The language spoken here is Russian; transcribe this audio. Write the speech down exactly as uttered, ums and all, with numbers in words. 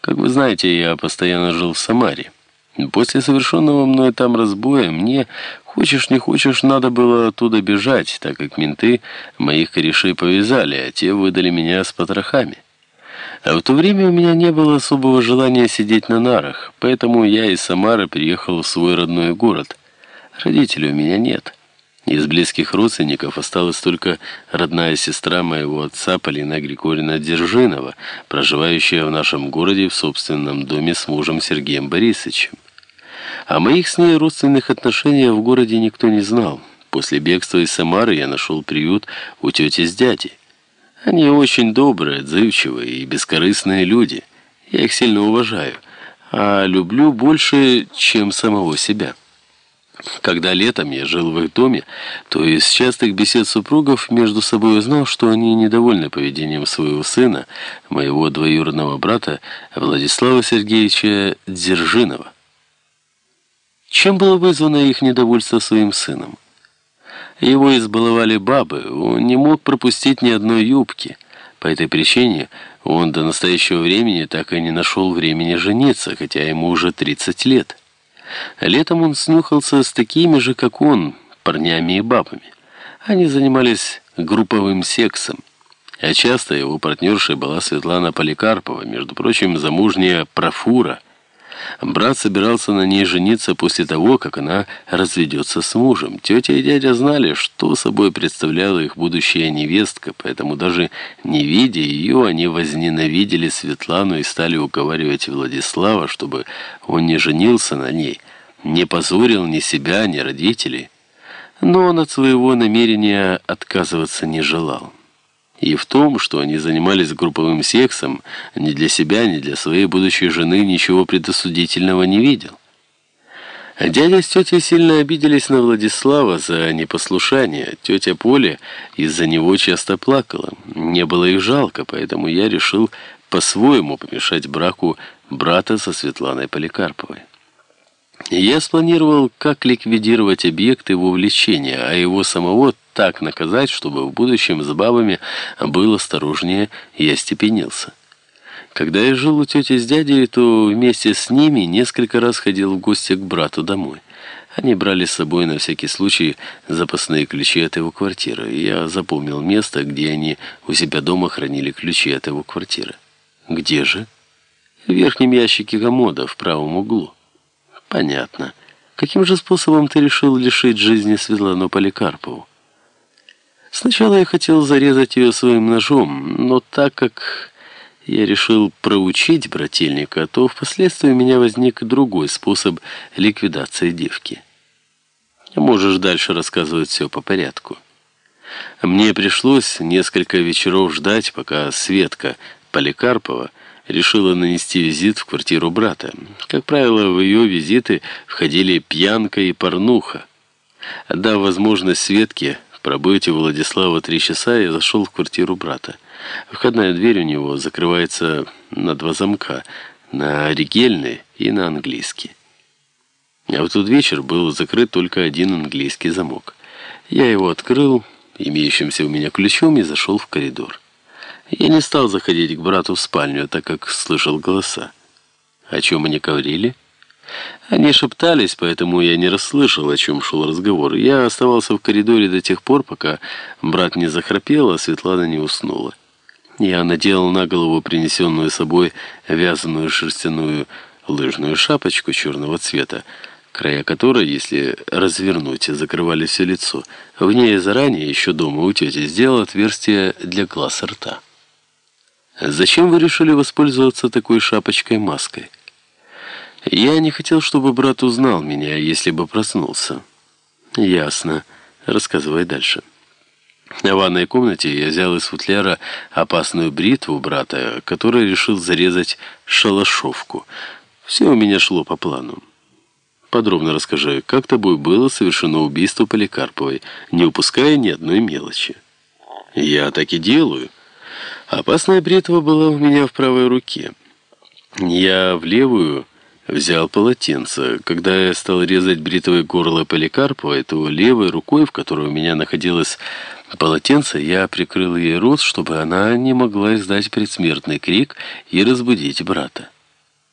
Как вы знаете, я постоянно жил в Самаре. После совершенного мной там разбоя мне, хочешь не хочешь, надо было оттуда бежать, так как менты моих корешей повязали, а те выдали меня с потрохами. А в то время у меня не было особого желания сидеть на нарах, поэтому я из Самары приехал в свой родной город. Родителей у меня нет. Из близких родственников осталась только родная сестра моего отца Полина Григорьевна Держинова, проживающая в нашем городе в собственном доме с мужем Сергеем Борисовичем. О моих с ней родственных отношениях в городе никто не знал. После бегства из Самары я нашел приют у тети с дядей. Они очень добрые, отзывчивые и бескорыстные люди. Я их сильно уважаю, а люблю больше, чем самого себя. Когда летом я жил в их доме, то из частых бесед супругов между собой узнал, что они недовольны поведением своего сына, моего двоюродного брата Владислава Сергеевича Держинова. Чем было вызвано их недовольство своим сыном? Его избаловали бабы, он не мог пропустить ни одной юбки. По этой причине он до настоящего времени так и не нашел времени жениться, хотя ему уже тридцать лет. Летом он снюхался с такими же, как он, парнями и бабами. Они занимались групповым сексом. А часто его партнершей была Светлана Поликарпова, между прочим, замужняя профура. Брат собирался на ней жениться после того, как она разведется с мужем. Тетя и дядя знали, что собой представляла их будущая невестка, поэтому даже не видя ее, они возненавидели Светлану и стали уговаривать Владислава, чтобы он не женился на ней, не позорил ни себя, ни родителей. Но он от своего намерения отказываться не желал. И в том, что они занимались групповым сексом, ни для себя, ни для своей будущей жены ничего предосудительного не видел. Дядя с тетей сильно обиделись на Владислава за непослушание. Тетя Поля из-за него часто плакала. Не было их жалко, поэтому я решил по-своему помешать браку брата со Светланой Поликарповой. Я спланировал, как ликвидировать объект его влечения, а его самого так наказать, чтобы в будущем с бабами был осторожнее и остепенился. Когда я жил у тети с дядей, то вместе с ними несколько раз ходил в гости к брату домой. Они брали с собой на всякий случай запасные ключи от его квартиры. Я запомнил место, где они у себя дома хранили ключи от его квартиры. Где же? В верхнем ящике комода, в правом углу. Понятно. Каким же способом ты решил лишить жизни Светлану Поликарпову? Сначала я хотел зарезать ее своим ножом, но так как я решил проучить брательника, то впоследствии у меня возник другой способ ликвидации девки. Можешь дальше рассказывать все по порядку. Мне пришлось несколько вечеров ждать, пока Светка Поликарпова решила нанести визит в квартиру брата. Как правило, в ее визиты входили пьянка и порнуха. Дав возможность Светке пробыть у Владислава три часа, я зашел в квартиру брата. Входная дверь у него закрывается на два замка, на ригельный и на английский. А в тот вечер был закрыт только один английский замок. Я его открыл имеющимся у меня ключом и зашел в коридор. Я не стал заходить к брату в спальню, так как слышал голоса. О чем они говорили? Они шептались, поэтому я не расслышал, о чем шел разговор. Я оставался в коридоре до тех пор, пока брат не захрапел, а Светлана не уснула. Я надел на голову принесенную с собой вязаную шерстяную лыжную шапочку черного цвета, края которой, если развернуть, закрывали все лицо. В ней заранее, еще дома у тети, сделал отверстие для глаз и рта. «Зачем вы решили воспользоваться такой шапочкой-маской?» «Я не хотел, чтобы брат узнал меня, если бы проснулся». «Ясно. Рассказывай дальше». В ванной комнате я взял из футляра опасную бритву брата, который решил зарезать шалашовку. Все у меня шло по плану. Подробно расскажи, как тобой было совершено убийство Поликарповой, не упуская ни одной мелочи. Я так и делаю. Опасная бритва была у меня в правой руке. Я в левую взял полотенце. Когда я стал резать бритвой горло Поликарповой, то левой рукой, в которой у меня находилось полотенце, я прикрыл ей рот, чтобы она не могла издать предсмертный крик и разбудить брата.